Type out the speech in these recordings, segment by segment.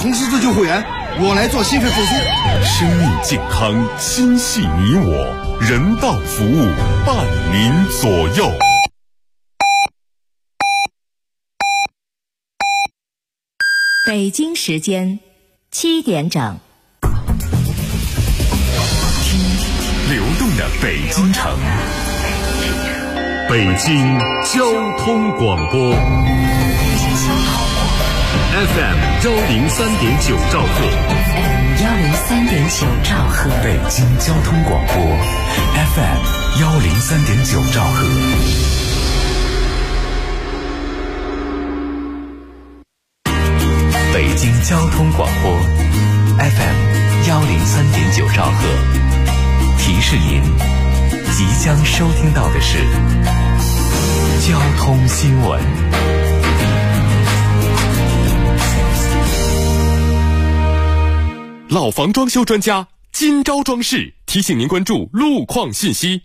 红十字救护员，我来做心肺复苏。 生命健康，心系你我，人道服务，伴您左右。 北京时间7点整， 听流动的北京城，北京交通广播 FM 103.9兆赫 103.9兆赫， 北京交通广播 FM 103.9兆赫。北京交通广播 FM 103.9兆赫，提示您即将收听到的是交通新闻。老房装修专家金招装饰提醒您关注路况信息。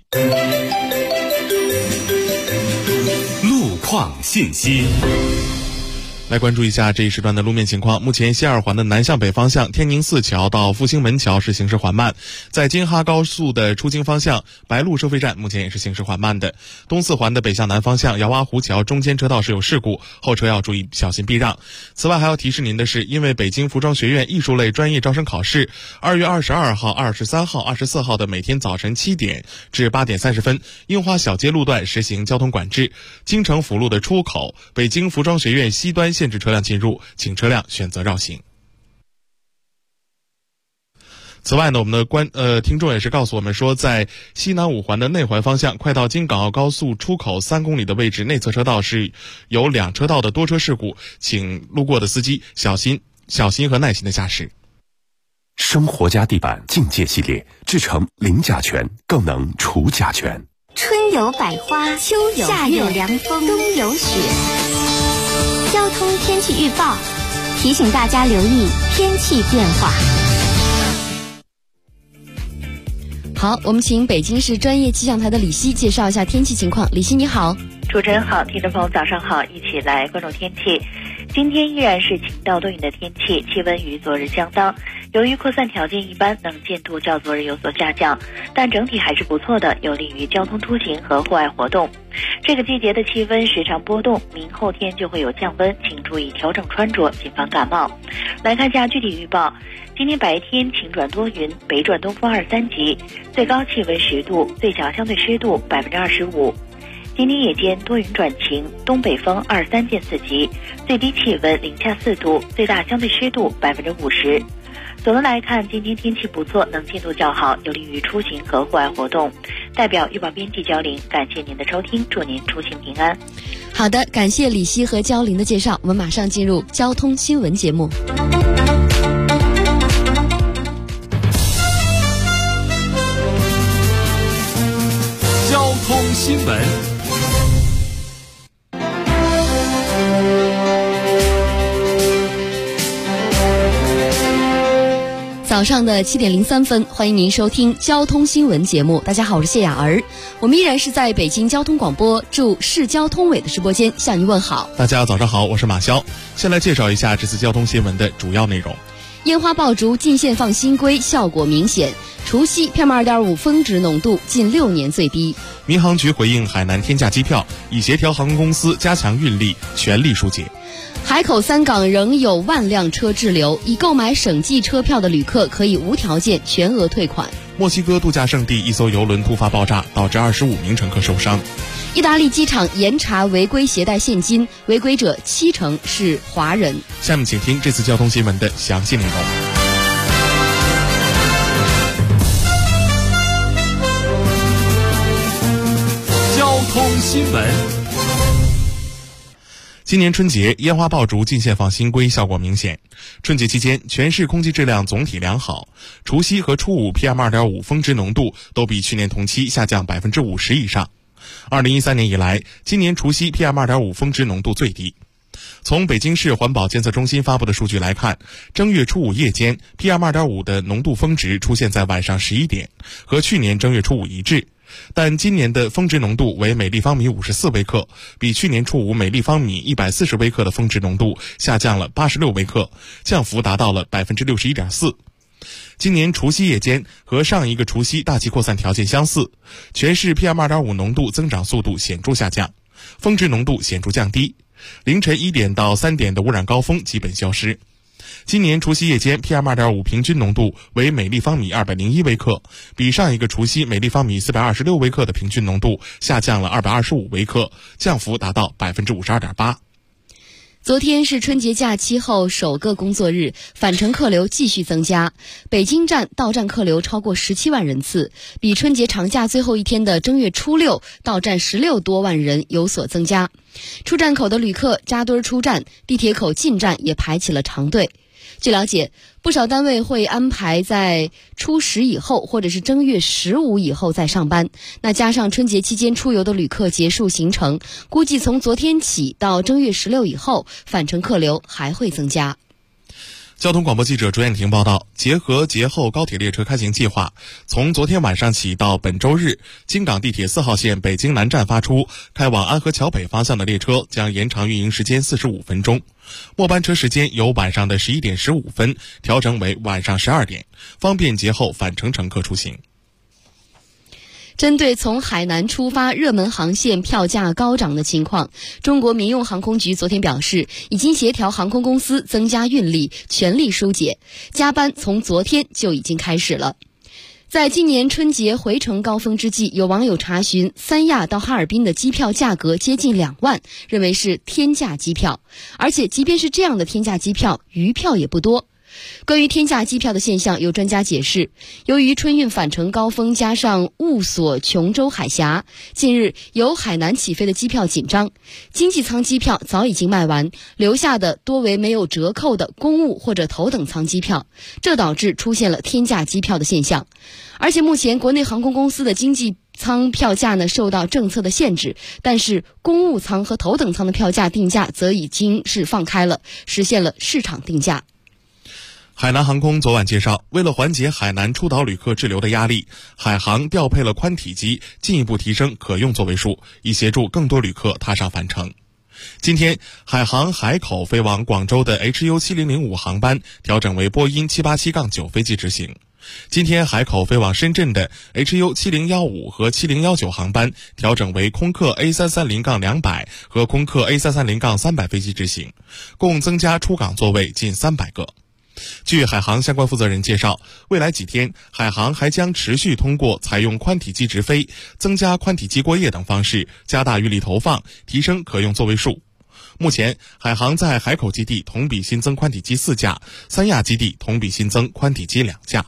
路况信息。来关注一下这一时段的路面情况。目前西二环的南向北方向天宁寺桥到复兴门桥是行驶缓慢，在京哈高速的出京方向白鹿收费站目前也是行驶缓慢的。东四环的北向南方向姚洼湖桥中间车道是有事故，后车要注意小心避让。此外还要提示您的是，因为北京服装学院艺术类专业招生考试2月22号、23号、24号的每天早晨7点至8点30分，樱花小街路段实行交通管制，京城辅路的出口北京服装学院西端限制车辆进入，请车辆选择绕行。此外呢，我们的听众也是告诉我们说，在西南五环的内环方向，快到京港澳高速出口3公里的位置，内侧车道是有2车道的多车事故，请路过的司机小心和耐心的驾驶。 生活家地板境界系列，制成零甲醛，更能除甲醛。 春有百花，秋有夏有凉风，冬有雪。交通天气预报提醒大家留意天气变化。 好，我们请北京市专业气象台的李希介绍一下天气情况。李希你好。 主持人好，听众朋友早上好，一起来关注天气。今天依然是晴到多云的天气，气温与昨日相当。由于扩散条件一般，能见度较昨日有所下降，但整体还是不错的，有利于交通出行和户外活动。这个季节的气温时常波动，明后天就会有降温，请注意调整穿着，谨防感冒。来看一下具体预报。今天白天晴转多云，北转东风2、3级，最高气温10度，最小相对湿度25%。今天夜间多云转晴，东北风2、3见4级，最低气温零下4度，最大相对湿度50%。总的来看，今天天气不错，能见度较好，有利于出行和户外活动。代表预报编辑焦玲，感谢您的收听，祝您出行平安。 好的，感谢李希和焦玲的介绍，我们马上进入交通新闻节目。 交通新闻。 早上的7点03分，欢迎您收听交通新闻节目。大家好，我是谢雅儿，我们依然是在北京交通广播驻市交通委的直播间向您问好。 大家早上好，我是马潇。先来介绍一下这次交通新闻的主要内容。 烟花爆竹禁限放新规效果明显，除夕 PM2.5 峰值浓度近6年最低。 民航局回应海南天价机票，已协调航空公司加强运力，全力疏解。 海口3港仍有万辆车滞留，已购买省际车票的旅客可以无条件全额退款。 墨西哥度假胜地一艘邮轮突发爆炸，导致25名乘客受伤。 意大利机场严查违规携带现金，违规者70%是华人。 下面请听这次交通新闻的详细内容。交通新闻。今年春节烟花爆竹禁限放新规效果明显，春节期间全市空气质量总体良好，除夕和初五 PM2.5 峰值浓度都比去年同期下降50%以上。2013年以来，今年除夕 PM2.5 峰值浓度最低。从北京市环保监测中心发布的数据来看，正月初五夜间 PM2.5 的浓度峰值出现在晚上11点，和去年正月初五一致。 但今年的峰值浓度为每立方米54微克，比去年初五每立方米140微克的峰值浓度下降了86微克，降幅达到了 61.4%。今年除夕夜间和上一个除夕大气扩散条件相似，全市 PM2.5 浓度增长速度显著下降，峰值浓度显著降低，凌晨1点到3点的污染高峰基本消失。今年除夕夜间 PM2.5 平均浓度为每立方米201微克，比上一个除夕每立方米426微克的平均浓度下降了225微克，降幅达到 52.8%。 昨天是春节假期后首个工作日，返程客流继续增加，北京站到站客流超过17万人次，比春节长假最后一天的正月初六到站16多万人有所增加。出站口的旅客扎堆出站，地铁口进站也排起了长队。据了解，不少单位会安排在初10以后或者是正月15以后再上班，那加上春节期间出游的旅客结束行程，估计从昨天起到正月16以后，返程客流还会增加。 交通广播记者朱艳婷报道，结合节后高铁列车开行计划，从昨天晚上起到本周日，京港地铁4号线北京南站发出开往安河桥北方向的列车将延长运营时间45分钟，末班车时间由晚上的11点15分调整为晚上12点，方便节后返程乘客出行。 针对从海南出发热门航线票价高涨的情况，中国民用航空局昨天表示，已经协调航空公司增加运力，全力疏解，加班从昨天就已经开始了。在今年春节回程高峰之际，有网友查询三亚到哈尔滨的机票价格接近2万，认为是天价机票，而且即便是这样的天价机票，余票也不多。关于天价机票的现象，有专家解释，由于春运返程高峰加上雾锁琼州海峡，近日由海南起飞的机票紧张，经济舱机票早已经卖完，留下的多为没有折扣的公务或者头等舱机票，这导致出现了天价机票的现象。而且目前国内航空公司的经济舱票价呢受到政策的限制，但是公务舱和头等舱的票价定价则已经是放开了，实现了市场定价。 海南航空昨晚介绍，为了缓解海南出岛旅客滞留的压力，海航调配了宽体机，进一步提升可用座位数，以协助更多旅客踏上返程。今天，海航海口飞往广州的 HU7005 航班调整为波音787-9飞机执行。今天，海口飞往深圳的 HU7015 和7019航班调整为空客 A330-200 和空客 A330-300 飞机执行，共增加出港座位近300个。据海航相关负责人介绍，未来几天，海航还将持续通过采用宽体机直飞、增加宽体机过夜等方式，加大运力投放，提升可用座位数。目前，海航在海口基地同比新增宽体机4架，三亚基地同比新增宽体机2架。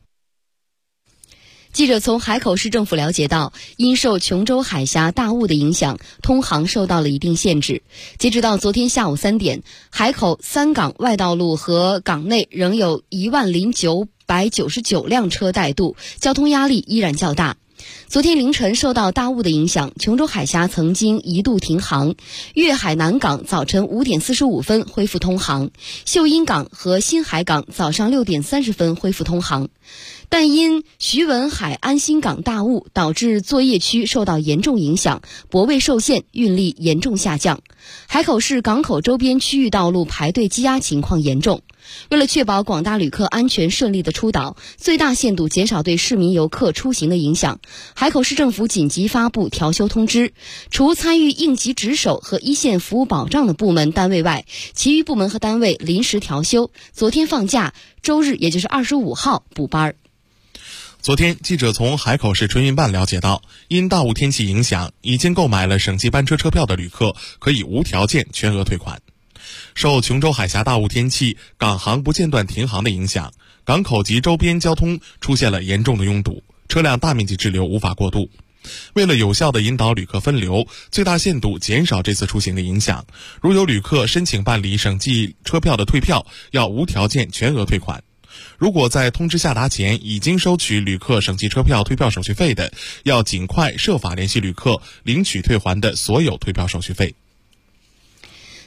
记者从海口市政府了解到，因受琼州海峡大雾的影响，通航受到了一定限制。截止到昨天下午3点，海口3港外道路和港内仍有10999辆车带渡，交通压力依然较大。昨天凌晨受到大雾的影响，琼州海峡曾经一度停航，粤海南港早晨5点45分恢复通航，秀英港和新海港早上6点30分恢复通航。但因徐闻海安新港大雾，导致作业区受到严重影响，泊位受限，运力严重下降。海口市港口周边区域道路排队积压情况严重。为了确保广大旅客安全顺利的出岛，最大限度减少对市民游客出行的影响，海口市政府紧急发布调休通知，除参与应急值守和一线服务保障的部门单位外，其余部门和单位临时调休，昨天放假，周日也就是25号补班。 昨天，记者从海口市春运办了解到，因大雾天气影响，已经购买了省际班车车票的旅客可以无条件全额退款。受琼州海峡大雾天气、港航不间断停航的影响，港口及周边交通出现了严重的拥堵，车辆大面积滞留无法过渡。为了有效地引导旅客分流，最大限度减少这次出行的影响，如有旅客申请办理省际车票的退票，要无条件全额退款。如果在通知下达前已经收取旅客省际车票退票手续费的，要尽快设法联系旅客领取退还的所有退票手续费。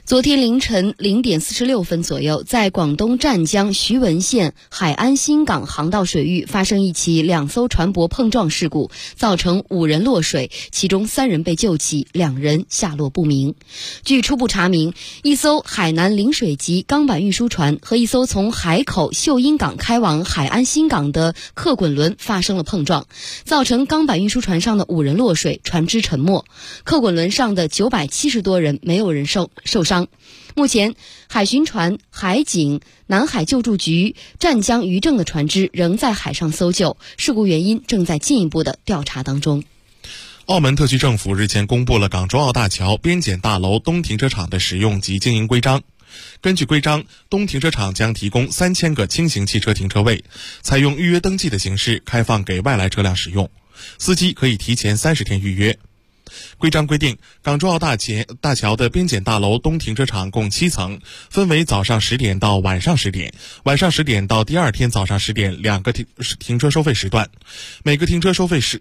昨天凌晨0点46分左右，在广东湛江徐闻县海安新港航道水域发生一起2艘船舶碰撞事故，造成5人落水，其中3人被救起，2人下落不明。据初步查明，一艘海南陵水级钢板运输船和一艘从海口秀英港开往海安新港的客滚轮发生了碰撞，造成钢板运输船上的5人落水，船只沉没。客滚轮上的970多人没有人受伤。目前，海巡船、海警、南海救助局、湛江渔政的船只仍在海上搜救，事故原因正在进一步的调查当中。 澳门特区政府日前公布了港珠澳大桥边检大楼东停车场的使用及经营规章。根据规章，东停车场将提供3000个轻型汽车停车位，采用预约登记的形式开放给外来车辆使用，司机可以提前30天预约。规章规定，港珠澳大桥的边检大楼东停车场共7层，分为早上10点到晚上10点，晚上10点到第二天早上10点2个停车收费时段，每个停车收费是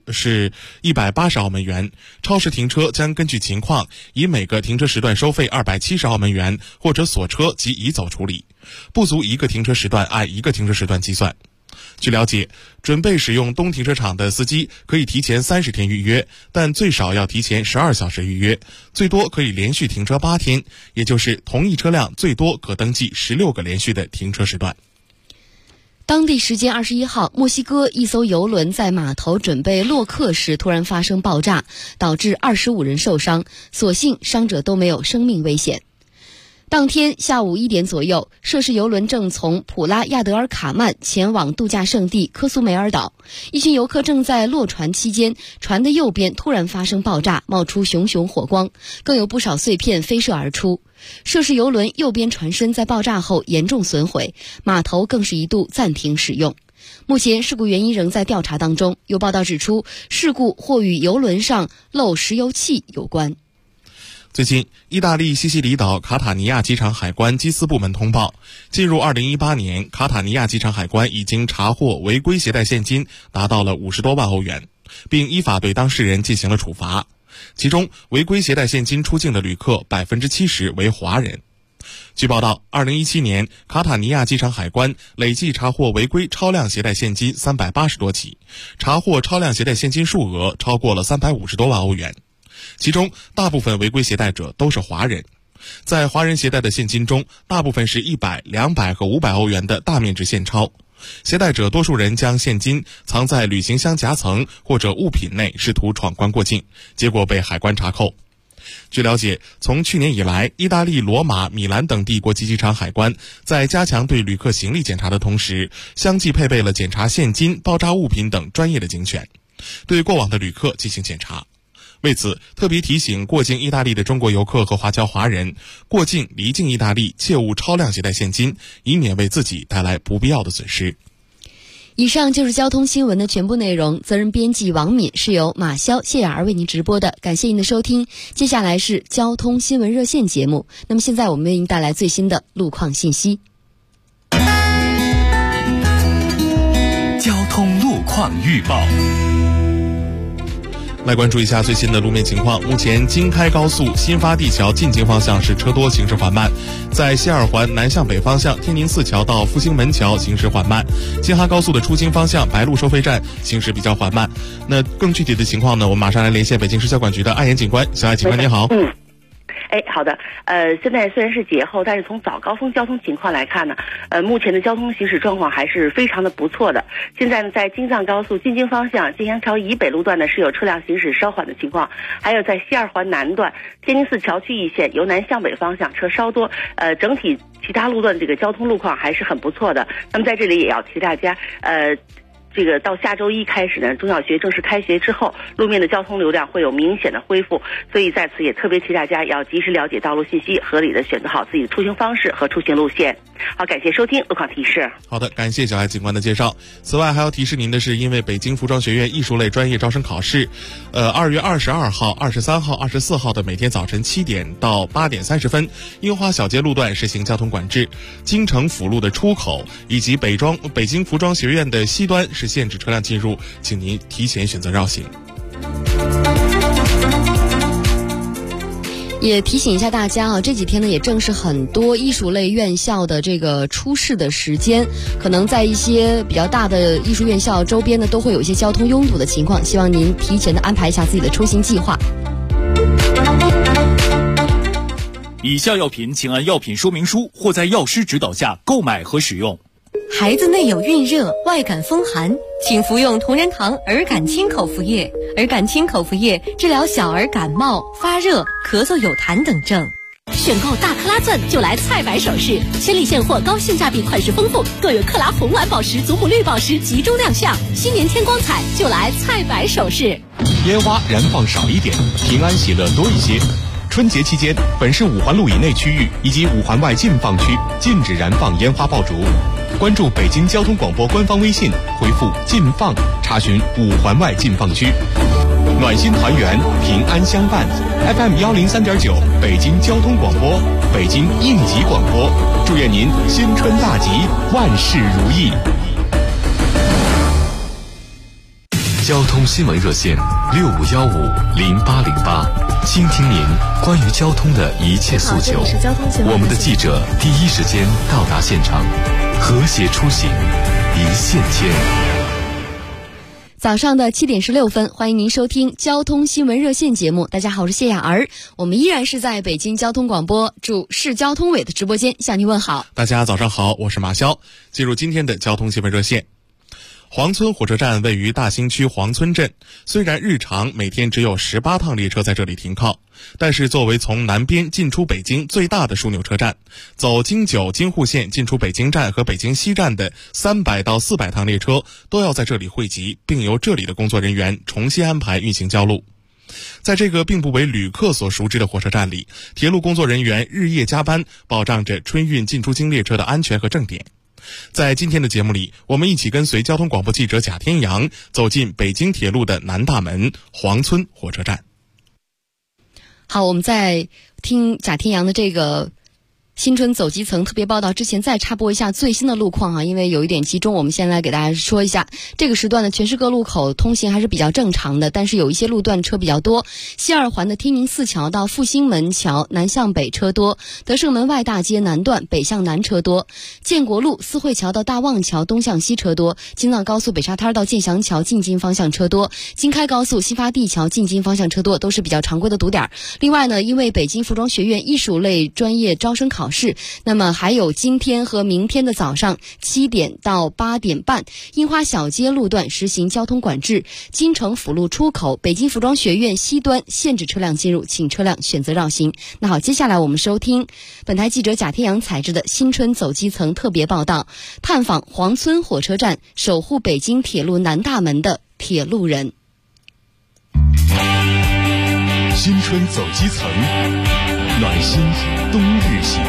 180澳门元。超时停车将根据情况，以每个停车时段收费270澳门元，或者锁车及移走处理，不足1个停车时段按1个停车时段计算。据了解，准备使用东停车场的司机可以提前30天预约，但最少要提前12小时预约，最多可以连续停车8天，也就是同一车辆最多可登记16个连续的停车时段。 当地时间21号，墨西哥一艘邮轮在码头准备落客时突然发生爆炸，导致25人受伤，所幸伤者都没有生命危险。当天下午1点左右，涉事邮轮正从普拉亚德尔卡曼前往度假胜地科苏梅尔岛，一群游客正在落船期间，船的右边突然发生爆炸，冒出熊熊火光，更有不少碎片飞射而出。涉事邮轮右边船身在爆炸后严重损毁，码头更是一度暂停使用。目前事故原因仍在调查当中，有报道指出，事故或与邮轮上漏石油气有关。 最近，意大利西西里岛卡塔尼亚机场海关缉私部门通报，进入2018年，卡塔尼亚机场海关已经查获违规携带现金达到了50多万欧元，并依法对当事人进行了处罚。其中，违规携带现金出境的旅客70%为华人。据报道，2017年，卡塔尼亚机场海关累计查获违规超量携带现金380多起，查获超量携带现金数额超过了350多万欧元。其中大部分违规携带者都是华人，在华人携带的现金中，大部分是100、200和500欧元的大面值现钞。携带者多数人将现金藏在旅行箱夹层或者物品内，试图闯关过境，结果被海关查扣。据了解，从去年以来，意大利罗马、米兰等地国际机场海关在加强对旅客行李检查的同时，相继配备了检查现金、爆炸物品等专业的警犬，对过往的旅客进行检查。为此，特别提醒过境意大利的中国游客和华侨华人，过境离境意大利切勿超量携带现金，以免为自己带来不必要的损失。 以上就是交通新闻的全部内容，责任编辑王敏，是由马潇、谢雅儿为您直播的，感谢您的收听。接下来是交通新闻热线节目，那么现在我们为您带来最新的路况信息。 交通路况预报。 来关注一下最新的路面情况。目前京开高速新发地桥进京方向是车多，行驶缓慢，在西二环南向北方向天宁寺桥到复兴门桥行驶缓慢，京哈高速的出京方向白鹿收费站行驶比较缓慢。那更具体的情况呢，我们马上来连线北京市交管局的艾岩警官。小艾警官您好。 好的，现在虽然是节后，但是从早高峰交通情况来看呢，目前的交通行驶状况还是非常的不错的。现在呢，在京藏高速进京方向金阳桥以北路段呢是有车辆行驶稍缓的情况，还有在西二环南段天宁寺桥区一线由南向北方向车稍多，整体其他路段这个交通路况还是很不错的。那么在这里也要提大家，这个到下周一开始呢，中小学正式开学之后，路面的交通流量会有明显的恢复，所以在此也特别提大家要及时了解道路信息，合理的选择好自己的出行方式和出行路线。好，感谢收听路况提示。 好的，感谢小艾警官的介绍。此外还要提示您的是，因为北京服装学院艺术类专业招生考试，2月22号、23号、24号的每天早晨7点到8点30分，樱花小街路段实行交通管制，京城辅路的出口以及北京服装学院的西端是限制车辆进入，请您提前选择绕行。 也提醒一下大家啊，这几天呢也正是很多艺术类院校的这个出试的时间，可能在一些比较大的艺术院校周边呢都会有一些交通拥堵的情况，希望您提前的安排一下自己的出行计划。 以下药品请按药品说明书或在药师指导下购买和使用。 孩子内有孕热、外感风寒，请服用同仁堂儿感清口服液。儿感清口服液治疗小儿感冒、发热、咳嗽有痰等症。 选购大克拉钻就来菜百首饰，千里现货，高性价比，款式丰富，各有克拉红蓝宝石、祖母绿宝石集中亮相。新年添光彩，就来菜百首饰。 烟花燃放少一点，平安喜乐多一些。春节期间，本市5环路以内区域以及5环外禁放区禁止燃放烟花爆竹。关注北京交通广播官方微信，回复“禁放”查询5环外禁放区。暖心团圆，平安相伴。FM 103.9，北京交通广播，北京应急广播，祝愿您新春大吉，万事如意。 交通新闻热线65150808，倾听您关于交通的一切诉求。我们的记者第一时间到达现场，和谐出行，一线牵。 早上的7点16分，欢迎您收听交通新闻热线节目。大家好，我是谢雅儿，我们依然是在北京交通广播驻市交通委的直播间向您问好。 大家早上好，我是马潇。进入今天的交通新闻热线。黄村火车站位于大兴区黄村镇，虽然日常每天只有18趟列车在这里停靠，但是作为从南边进出北京最大的枢纽车站，走京九京沪线进出北京站和北京西站的300到400趟列车都要在这里汇集，并由这里的工作人员重新安排运行交路。在这个并不为旅客所熟知的火车站里，铁路工作人员日夜加班，保障着春运进出京列车的安全和正点。在今天的节目里，我们一起跟随交通广播记者贾天阳走进北京铁路的南大门黄村火车站。 好，我们在听贾天阳的这个新春走基层特别报道之前，再插播一下最新的路况啊，因为有一点集中，我们先来给大家说一下。这个时段呢，全市各路口通行还是比较正常的，但是有一些路段车比较多。西二环的天宁寺桥到复兴门桥南向北车多，德胜门外大街南段北向南车多，建国路四惠桥到大望桥东向西车多，京藏高速北沙滩到建祥桥进京方向车多，京开高速新发地桥进京方向车多，都是比较常规的堵点。另外呢，因为北京服装学院艺术类专业招生考试，那么还有今天和明天的早上7点到8点半，樱花小街路段实行交通管制，京城辅路出口北京服装学院西端限制车辆进入，请车辆选择绕行。那好，接下来我们收听本台记者贾天阳采制的新春走基层特别报道，探访黄村火车站，守护北京铁路南大门的铁路人。 新春走基层，暖心冬日行。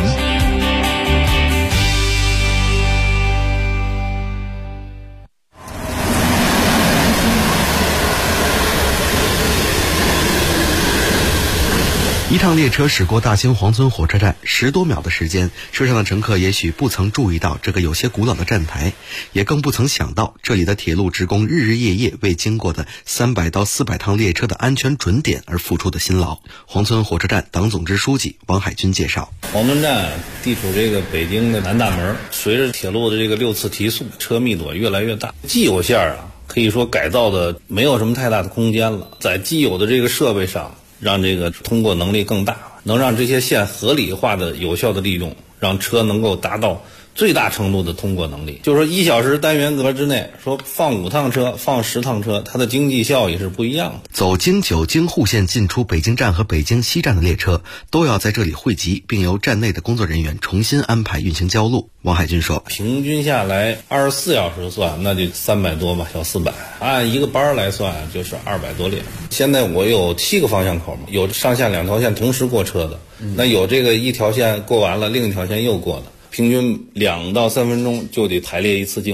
一趟列车驶过大兴黄村火车站，10多秒的时间，车上的乘客也许不曾注意到这个有些古老的站台，也更不曾想到这里的铁路职工日日夜夜为经过的300到400趟列车的安全准点而付出的辛劳。黄村火车站党总支书记王海军介绍， 黄村站地处这个北京的南大门，随着铁路的这个6次提速，车密度越来越大，既有线可以说改造的没有什么太大的空间了，在既有的这个设备上让这个通过能力更大，能让这些线合理化的有效的利用，让车能够达到最大程度的通过能力。就是说1小时单元格之内，说放5趟车放10趟车，它的经济效益是不一样的。 走京九京沪线进出北京站和北京西站的列车都要在这里汇集，并由站内的工作人员重新安排运行交路。王海军说， 平均下来24小时算，那就300多吧，小400，按一个班来算就是200多列。现在我有7个方向口嘛，有上下2条线同时过车的，那有这个一条线过完了，另一条线又过的，平均2到3分钟就得排列一次进路。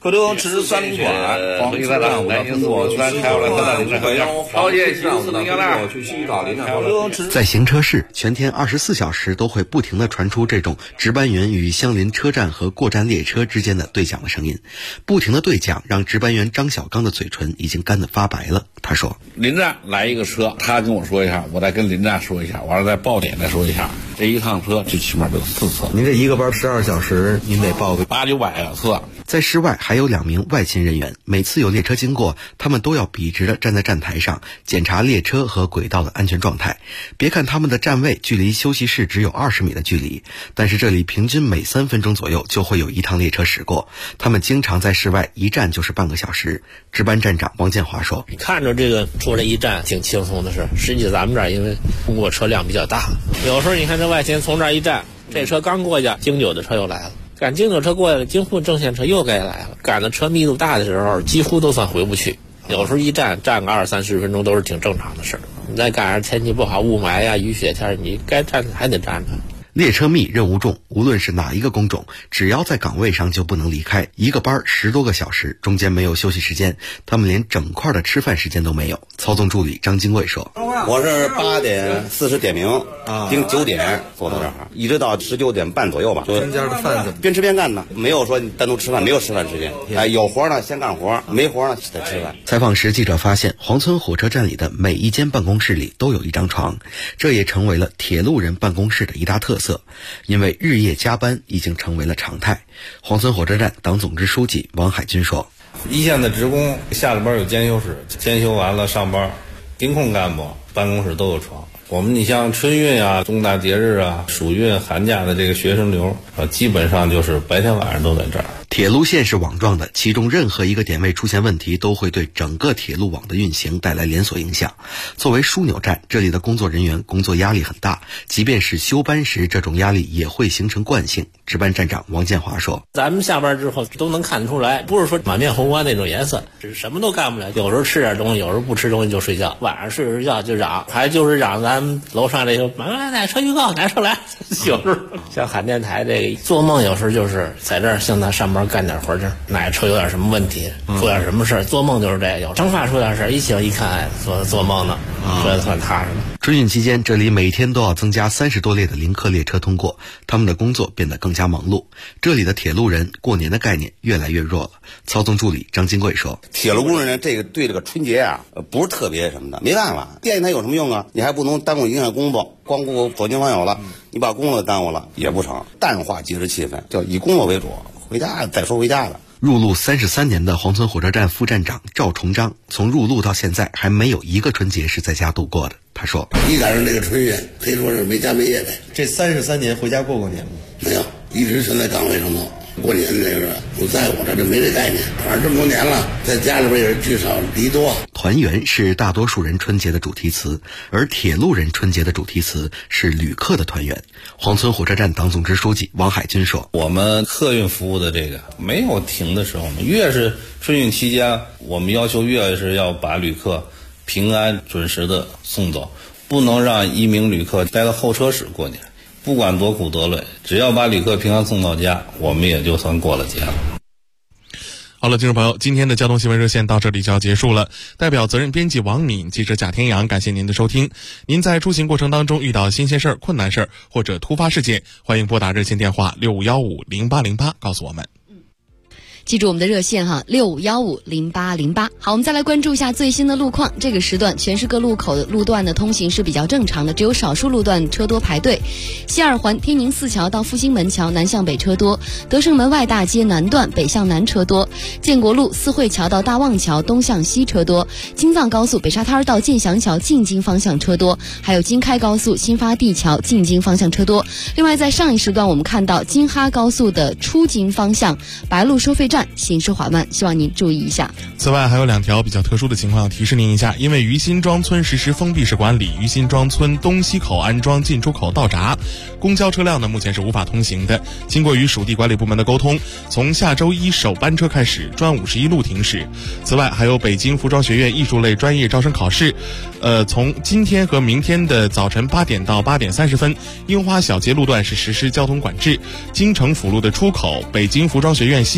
河流池三里馆，黄池上午的通过去西找林站的车辆，高铁上午的通过去西找林站的在行车室，全天24小时都会不停地传出这种值班员与相邻车站和过站列车之间的对讲的声音，不停的对讲让值班员张小刚的嘴唇已经干得发白了。他说：“ 林站来一个车，他跟我说一下，我再跟林站说一下，完了再报点再说一下。这一趟车最起码得有4次。 您这一个班12小时，您得报个 800-900个次。” 在室外还有2名外勤人员，每次有列车经过，他们都要笔直地站在站台上检查列车和轨道的安全状态。别看他们的站位距离休息室只有20米的距离，但是这里平均每3分钟左右就会有一趟列车驶过，他们经常在室外一站就是半个小时。值班站长王建华说：“ 看着这个出来一站挺轻松的事，实际咱们这儿因为通过车辆比较大，有时候你看这外勤从这儿一站，这车刚过去，京九的车又来了。赶京九车过来了，京沪正线车又该来了。赶的车密度大的时候，几乎都算回不去。有时候一站个20-30分钟都是挺正常的事儿。你再赶上天气不好，雾霾呀、雨雪天，你该站还得站着。” 列车密任务重，无论是哪一个工种，只要在岗位上就不能离开。一个班10多个小时，中间没有休息时间，他们连整块的吃饭时间都没有。操纵助理张金贵说：“ 我是8点40点名，定9点坐到这儿，一直到19点半左右吧。 中间的饭怎么边吃边干呢？没有说你单独吃饭，没有吃饭时间。有活呢先干活，没活呢再吃饭。” 采访时，记者发现黄村火车站里的每一间办公室里都有一张床，这也成为了铁路人办公室的一大特色。因为日夜加班已经成为了常态。黄村火车站党总支书记王海军说：“ 一线的职工下了班有监修室，监修完了上班，盯控干部办公室都有床。我们你像春运啊、重大节日啊、暑运、寒假的这个学生流基本上就是白天晚上都在这儿。” 铁路线是网状的，其中任何一个点位出现问题，都会对整个铁路网的运行带来连锁影响。作为枢纽站，这里的工作人员工作压力很大，即便是休班时，这种压力也会形成惯性。值班站长王建华说：“ 咱们下班之后都能看得出来，不是说满面红光那种颜色，是什么都干不了。有时候吃点东西，有时候不吃东西就睡觉，晚上睡着觉就嚷，还就是嚷咱们楼上这个哪车预告哪车来。有时候像海淀台这个做梦，有时候就是在这儿像咱上班干点活儿，哪车有点什么问题，出点什么事儿，做梦就是这有生怕出点事儿，一醒一看，做梦呢，这算踏实了。” 春运期间，这里每天都要增加30多列的临客列车通过，他们的工作变得更加忙碌。这里的铁路人过年的概念越来越弱了。操纵助理张金贵说：“ 铁路工人呢，这个对这个春节啊，不是特别什么的，没办法，惦记它有什么用啊？你还不能耽误影响工作，光顾走亲访友了，你把工作耽误了也不成。淡化节日气氛，就以工作为主，回家再说回家的。” 入路33年的黄村火车站副站长赵崇章，从入路到现在还没有一个春节是在家度过的。他说：“ 一赶上这个春运，可以说是没家没业的。 这33年回家过过年吗？ 没有，一直全在岗位上头。过年这个不在乎，这没这概念。反正这么多年了，在家里边也是聚少离多。 团圆是大多数人春节的主题词，而铁路人春节的主题词是旅客的团圆。黄村火车站党总支书记王海军说：“ 我们客运服务的这个没有停的时候，越是春运期间，我们要求越是要把旅客平安准时的送走，不能让一名旅客待到候车室过年。不管多苦多累，只要把旅客平安送到家，我们也就算过了节了。” 好了，听众朋友，今天的交通新闻热线到这里就要结束了。代表责任编辑王敏、记者贾天阳，感谢您的收听。您在出行过程当中遇到新鲜事儿、困难事儿或者突发事件，欢迎拨打热线电话65150808告诉我们。 记住我们的热线哈，65150808。好，我们再来关注一下最新的路况。这个时段全市各路口的路段的通行是比较正常的，只有少数路段车多排队。西二环天宁4桥到复兴门桥南向北车多，德胜门外大街南段北向南车多，建国路四惠桥到大望桥东向西车多，京藏高速北沙滩到建祥桥进京方向车多，还有京开高速新发地桥进京方向车多。另外在上一时段我们看到京哈高速的出京方向白鹿收费站行驶缓慢，希望您注意一下。 此外还有2条比较特殊的情况要提示您一下，因为于辛庄村实施封闭式管理，于辛庄村东西口安装进出口道闸，公交车辆呢目前是无法通行的。经过与属地管理部门的沟通，从下周一首班车开始专51路停驶。此外还有北京服装学院艺术类专业招生考试，从今天和明天的早晨8点到8点30分，樱花小街路段是实施交通管制。京城辅路的出口，北京服装学院西端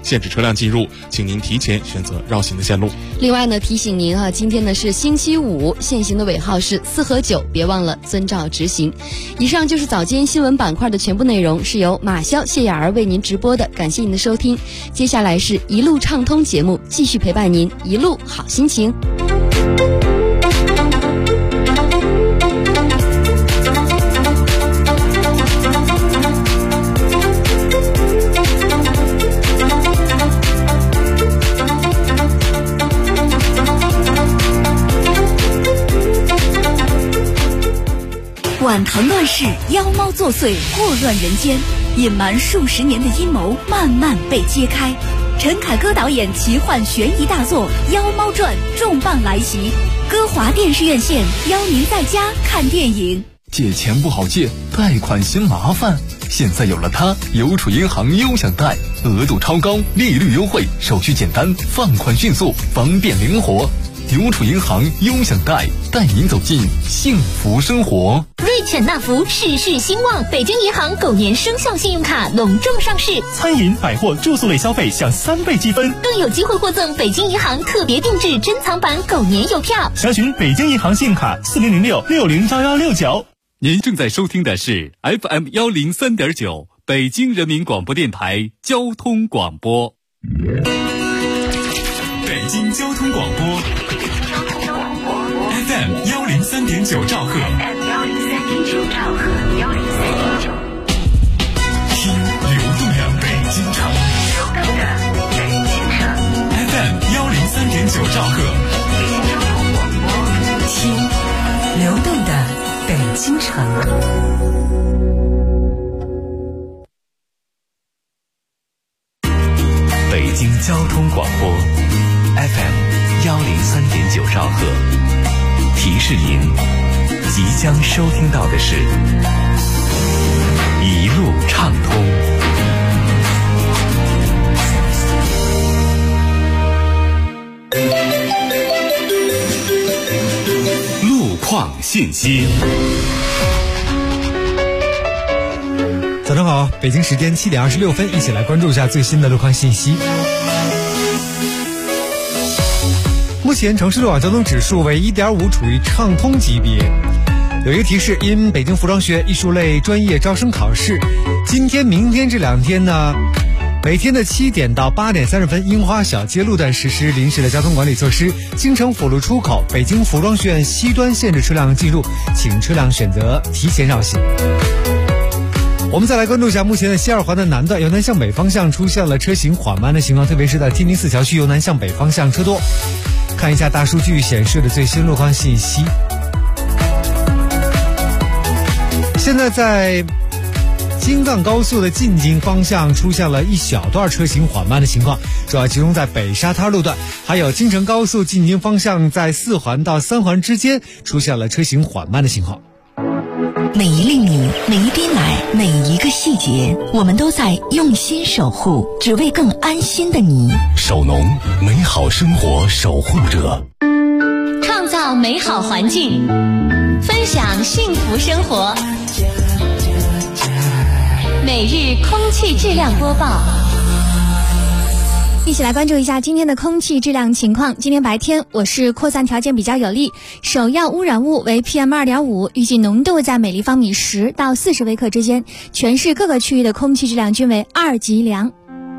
限制车辆进入，请您提前选择绕行的线路。 另外呢，提醒您今天呢是星期五，限行的尾号是4和9，别忘了遵照执行。以上就是早间新闻板块的全部内容，是由马潇、谢雅儿为您直播的，感谢您的收听。接下来是一路畅通节目，继续陪伴您，一路好心情。 晚唐乱世，妖猫作祟，祸乱人间，隐瞒数十年的阴谋慢慢被揭开。陈凯歌导演奇幻悬疑大作《妖猫传》重磅来袭，歌华电视院线邀您在家看电影。 借钱不好借，贷款嫌麻烦，现在有了它，邮储银行优享贷，额度超高，利率优惠，手续简单，放款迅速，方便灵活。邮储银行优享贷，带您走进幸福生活。 瑞犬纳福事事兴旺，北京银行狗年生肖信用卡隆重上市， 餐饮、百货、住宿类消费享3倍积分， 更有机会获赠北京银行特别定制珍藏版狗年邮票。 详询北京银行信用卡4006-601169。 您正在收听的是 FM 103.9北京人民广播电台交通广播。 北京交通广播 FM 103.9兆赫，听流动的北京城，FM 103.9兆赫， 听流动的北京城。 北京交通广播 FM 103.9兆赫，提示您即将收听到的是一路畅通。 路况信息。 早上好，北京时间7点26分，一起来关注一下最新的路况信息。目前城市路网交通指数为1.5，处于畅通级别。有一个提示，因北京服装学院艺术类专业招生考试，今天、明天这2天呢，每天的7点到8点30分，樱花小街路段实施临时的交通管理措施。京城辅路出口、北京服装学院西端限制车辆进入，请车辆选择提前绕行。我们再来关注一下目前的西二环的南段，由南向北方向出现了车行缓慢的情况，特别是在天宁寺桥区由南向北方向车多。看一下大数据显示的最新路况信息。现在在京藏高速的进京方向出现了一小段车行缓慢的情况，主要集中在北沙滩路段，还有京承高速进京方向在4环到3环之间出现了车行缓慢的情况。 每一粒米，每一滴奶，每一个细节，我们都在用心守护，只为更安心的你。 守农，美好生活守护者， 创造美好环境，分享幸福生活。每日空气质量播报。 一起来关注一下今天的空气质量情况。今天白天我市扩散条件比较有利，首要污染物为 PM2.5， 预计浓度在每立方米10到40微克之间，全市各个区域的空气质量均为2级良。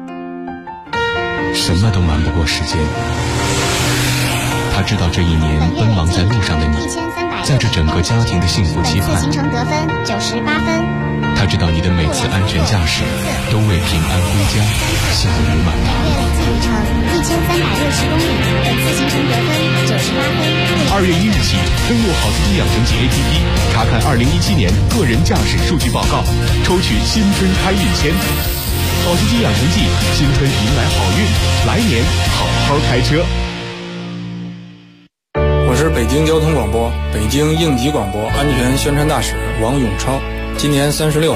什么都瞒不过时间，他知道这一年奔忙在路上的你，在这整个家庭的幸福期盼。 行程得分98分。 他知道你的每次安全驾驶都为平安归家笑语满堂。 累计里程1360公里，本次行程得分98分。 2月1日起，登录好司机养成记 APP， 查看2017年个人驾驶数据报告，抽取新春开运签。好司机养成记，新春迎来好运，来年好好开车。 我是北京交通广播、北京应急广播安全宣传大使王永超，今年36。